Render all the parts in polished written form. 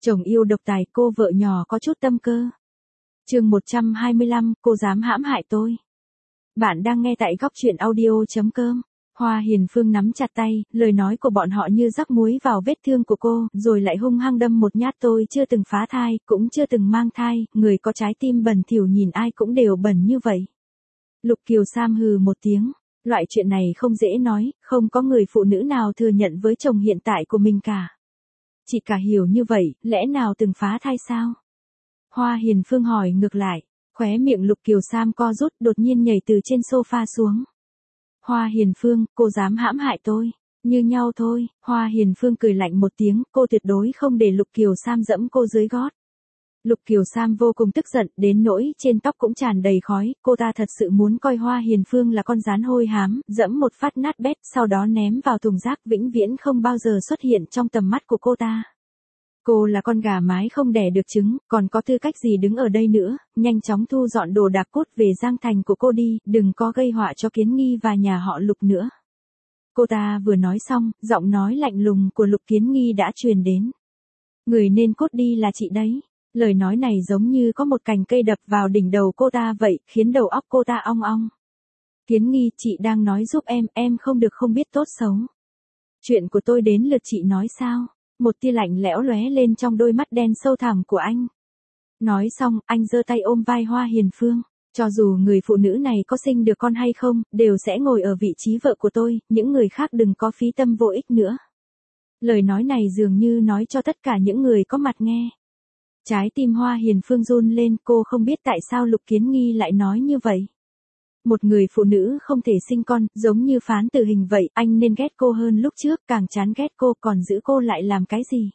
Chồng yêu độc tài, cô vợ nhỏ có chút tâm cơ. Chương 125, cô dám hãm hại tôi. Bạn đang nghe tại goctruyện audio.com. Hoa Hiền Phương nắm chặt tay, lời nói của bọn họ như rắc muối vào vết thương của cô, rồi lại hung hăng đâm một nhát. Tôi chưa từng phá thai, cũng chưa từng mang thai, người có trái tim bẩn thỉu nhìn ai cũng đều bẩn như vậy. Lục Kiều Sam hừ một tiếng, loại chuyện này không dễ nói, không có người phụ nữ nào thừa nhận với chồng hiện tại của mình cả. Chị cả hiểu như vậy, lẽ nào từng phá thai sao? Hoa Hiền Phương hỏi ngược lại, khóe miệng Lục Kiều Sam co rút, đột nhiên nhảy từ trên sofa xuống. Hoa Hiền Phương, cô dám hãm hại tôi, như nhau thôi. Hoa Hiền Phương cười lạnh một tiếng, cô tuyệt đối không để Lục Kiều Sam dẫm cô dưới gót. Lục Kiều Sam vô cùng tức giận, đến nỗi trên tóc cũng tràn đầy khói, cô ta thật sự muốn coi Hoa Hiền Phương là con gián hôi hám, dẫm một phát nát bét, sau đó ném vào thùng rác vĩnh viễn không bao giờ xuất hiện trong tầm mắt của cô ta. Cô là con gà mái không đẻ được trứng, còn có tư cách gì đứng ở đây nữa, nhanh chóng thu dọn đồ đạc cút về Giang Thành của cô đi, đừng có gây họa cho Kiến Nghi và nhà họ Lục nữa. Cô ta vừa nói xong, giọng nói lạnh lùng của Lục Kiến Nghi đã truyền đến. Người nên cút đi là chị đấy. Lời nói này giống như có một cành cây đập vào đỉnh đầu cô ta vậy, khiến đầu óc cô ta ong ong. Kiến Nghi, chị đang nói giúp em không được không biết tốt xấu. Chuyện của tôi đến lượt chị nói sao? Một tia lạnh lẽo lóe lên trong đôi mắt đen sâu thẳm của anh. Nói xong, anh giơ tay ôm vai Hoa Hiền Phương. Cho dù người phụ nữ này có sinh được con hay không, đều sẽ ngồi ở vị trí vợ của tôi, những người khác đừng có phí tâm vô ích nữa. Lời nói này dường như nói cho tất cả những người có mặt nghe. Trái tim Hoa Hiền Phương run lên, cô không biết tại sao Lục Kiến Nghi lại nói như vậy. Một người phụ nữ không thể sinh con, giống như phán tử hình vậy, anh nên ghét cô hơn lúc trước, càng chán ghét cô, còn giữ cô lại làm cái gì?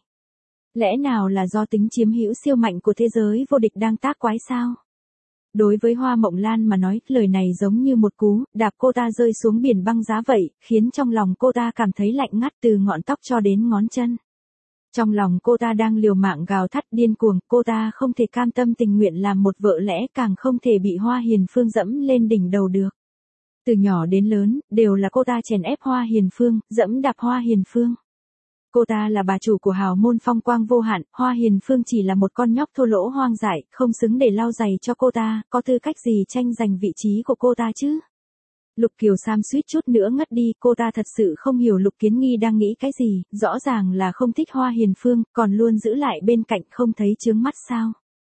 Lẽ nào là do tính chiếm hữu siêu mạnh của thế giới vô địch đang tác quái sao? Đối với Hoa Mộng Lan mà nói, lời này giống như một cú đạp cô ta rơi xuống biển băng giá vậy, khiến trong lòng cô ta cảm thấy lạnh ngắt từ ngọn tóc cho đến ngón chân. Trong lòng cô ta đang liều mạng gào thét điên cuồng, cô ta không thể cam tâm tình nguyện làm một vợ lẽ, càng không thể bị Hoa Hiền Phương dẫm lên đỉnh đầu được. Từ nhỏ đến lớn, đều là cô ta chèn ép Hoa Hiền Phương, dẫm đạp Hoa Hiền Phương. Cô ta là bà chủ của hào môn phong quang vô hạn, Hoa Hiền Phương chỉ là một con nhóc thô lỗ hoang dại, không xứng để lau giày cho cô ta, có tư cách gì tranh giành vị trí của cô ta chứ? Lục Kiều Sam suýt chút nữa ngất đi, cô ta thật sự không hiểu Lục Kiến Nghi đang nghĩ cái gì, rõ ràng là không thích Hoa Hiền Phương, còn luôn giữ lại bên cạnh không thấy chướng mắt sao.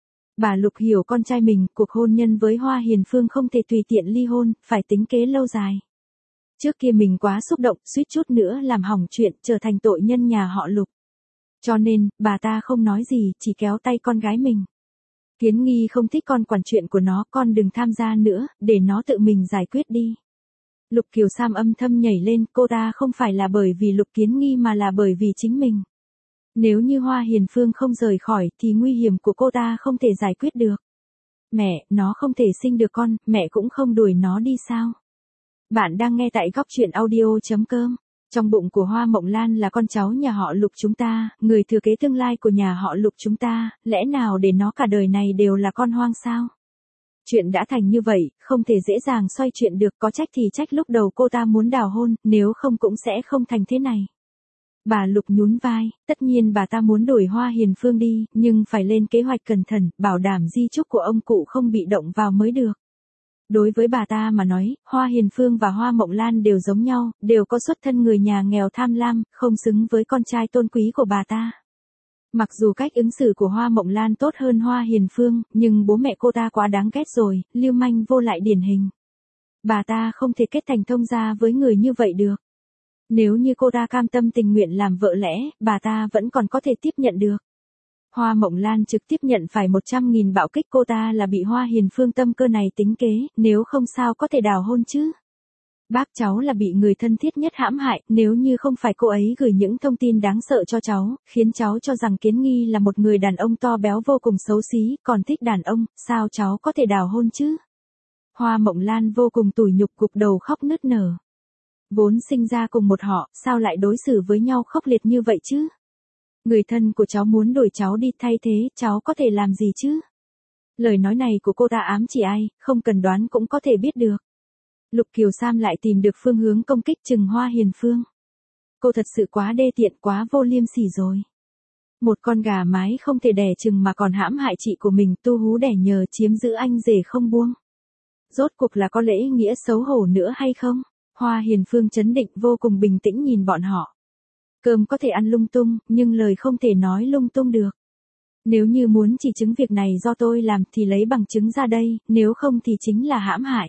Bà Lục hiểu con trai mình, cuộc hôn nhân với Hoa Hiền Phương không thể tùy tiện ly hôn, phải tính kế lâu dài. Trước kia mình quá xúc động, suýt chút nữa làm hỏng chuyện, trở thành tội nhân nhà họ Lục. Cho nên, bà ta không nói gì, chỉ kéo tay con gái mình. Kiến Nghi không thích con quản chuyện của nó, con đừng tham gia nữa, để nó tự mình giải quyết đi. Lục Kiều Sam âm thầm nhảy lên, cô ta không phải là bởi vì Lục Kiến Nghi mà là bởi vì chính mình. Nếu như Hoa Hiền Phương không rời khỏi thì nguy hiểm của cô ta không thể giải quyết được. Mẹ, nó không thể sinh được con, mẹ cũng không đuổi nó đi sao? Bạn đang nghe tại goctruyện audio.com. Trong bụng của Hoa Mộng Lan là con cháu nhà họ Lục chúng ta, người thừa kế tương lai của nhà họ Lục chúng ta, lẽ nào để nó cả đời này đều là con hoang sao? Chuyện đã thành như vậy, không thể dễ dàng xoay chuyện được, có trách thì trách lúc đầu cô ta muốn đào hôn, nếu không cũng sẽ không thành thế này. Bà Lục nhún vai, tất nhiên bà ta muốn đuổi Hoa Hiền Phương đi, nhưng phải lên kế hoạch cẩn thận, bảo đảm di chúc của ông cụ không bị động vào mới được. Đối với bà ta mà nói, Hoa Hiền Phương và Hoa Mộng Lan đều giống nhau, đều có xuất thân người nhà nghèo tham lam, không xứng với con trai tôn quý của bà ta. Mặc dù cách ứng xử của Hoa Mộng Lan tốt hơn Hoa Hiền Phương, nhưng bố mẹ cô ta quá đáng ghét rồi, lưu manh vô lại điển hình. Bà ta không thể kết thành thông gia với người như vậy được. Nếu như cô ta cam tâm tình nguyện làm vợ lẽ, bà ta vẫn còn có thể tiếp nhận được. Hoa Mộng Lan trực tiếp nhận phải 100.000 bạo kích, cô ta là bị Hoa Hiền Phương tâm cơ này tính kế, nếu không sao có thể đào hôn chứ. Bác cháu là bị người thân thiết nhất hãm hại, nếu như không phải cô ấy gửi những thông tin đáng sợ cho cháu, khiến cháu cho rằng Kiến Nghi là một người đàn ông to béo vô cùng xấu xí, còn thích đàn ông, sao cháu có thể đào hôn chứ? Hoa Mộng Lan vô cùng tủi nhục, gục đầu khóc nức nở. Vốn sinh ra cùng một họ, sao lại đối xử với nhau khốc liệt như vậy chứ? Người thân của cháu muốn đuổi cháu đi, thay thế, cháu có thể làm gì chứ? Lời nói này của cô ta ám chỉ ai, không cần đoán cũng có thể biết được. Lục Kiều Sam lại tìm được phương hướng công kích chừng Hoa Hiền Phương. Cô thật sự quá đê tiện, quá vô liêm sỉ rồi. Một con gà mái không thể đẻ chừng mà còn hãm hại chị của mình, tu hú đẻ nhờ chiếm giữ anh rể không buông. Rốt cuộc là có lễ nghĩa xấu hổ nữa hay không? Hoa Hiền Phương trấn định vô cùng bình tĩnh nhìn bọn họ. Cơm có thể ăn lung tung, nhưng lời không thể nói lung tung được. Nếu như muốn chỉ chứng việc này do tôi làm thì lấy bằng chứng ra đây, nếu không thì chính là hãm hại.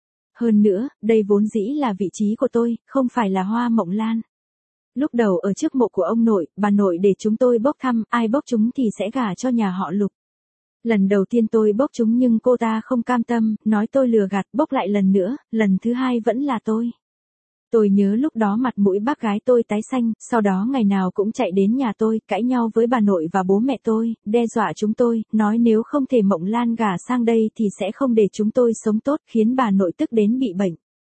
Hơn nữa, đây vốn dĩ là vị trí của tôi, không phải là Hoa Mộng Lan. Lúc đầu ở trước mộ của ông nội, bà nội để chúng tôi bốc thăm, ai bốc chúng thì sẽ gả cho nhà họ Lục. Lần đầu tiên tôi bốc chúng nhưng cô ta không cam tâm, nói tôi lừa gạt, bốc lại lần nữa, lần thứ hai vẫn là tôi. Tôi nhớ lúc đó mặt mũi bác gái tôi tái xanh, sau đó ngày nào cũng chạy đến nhà tôi, cãi nhau với bà nội và bố mẹ tôi, đe dọa chúng tôi, nói nếu không thể Mộng Lan gả sang đây thì sẽ không để chúng tôi sống tốt, khiến bà nội tức đến bị bệnh.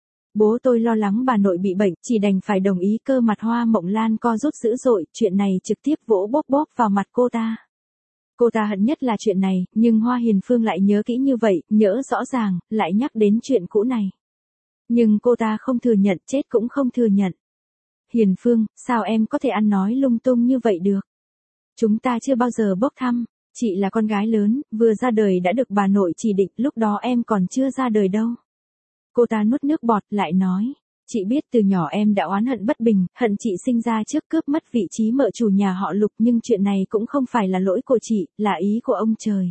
Bố tôi lo lắng bà nội bị bệnh, chỉ đành phải đồng ý, cơ mặt Hoa Mộng Lan co rút dữ dội, chuyện này trực tiếp vỗ bóp bóp vào mặt cô ta. Cô ta hận nhất là chuyện này, nhưng Hoa Hiền Phương lại nhớ kỹ như vậy, nhớ rõ ràng, lại nhắc đến chuyện cũ này. Nhưng cô ta không thừa nhận, chết cũng không thừa nhận. Hiền Phương, sao em có thể ăn nói lung tung như vậy được? Chúng ta chưa bao giờ bốc thăm, chị là con gái lớn, vừa ra đời đã được bà nội chỉ định, lúc đó em còn chưa ra đời đâu. Cô ta nuốt nước bọt lại nói, chị biết từ nhỏ em đã oán hận bất bình, hận chị sinh ra trước cướp mất vị trí mợ chủ nhà họ Lục, nhưng chuyện này cũng không phải là lỗi của chị, là ý của ông trời.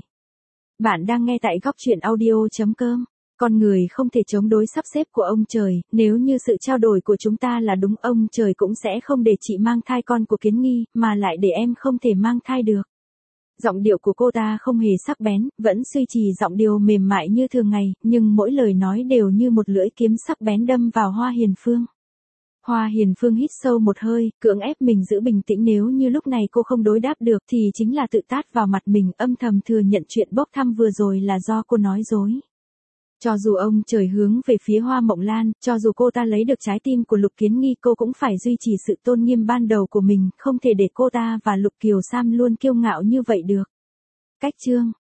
Bạn đang nghe tại góc truyện audio.com. Con người không thể chống đối sắp xếp của ông trời, nếu như sự trao đổi của chúng ta là đúng, ông trời cũng sẽ không để chị mang thai con của Kiến Nghi, mà lại để em không thể mang thai được. Giọng điệu của cô ta không hề sắc bén, vẫn duy trì giọng điệu mềm mại như thường ngày, nhưng mỗi lời nói đều như một lưỡi kiếm sắc bén đâm vào Hoa Hiền Phương. Hoa Hiền Phương hít sâu một hơi, cưỡng ép mình giữ bình tĩnh, nếu như lúc này cô không đối đáp được thì chính là tự tát vào mặt mình, âm thầm thừa nhận chuyện bốc thăm vừa rồi là do cô nói dối. Cho dù ông trời hướng về phía Hoa Mộng Lan, cho dù cô ta lấy được trái tim của Lục Kiến Nghi, cô cũng phải duy trì sự tôn nghiêm ban đầu của mình, không thể để cô ta và Lục Kiều Sam luôn kiêu ngạo như vậy được. Cách chương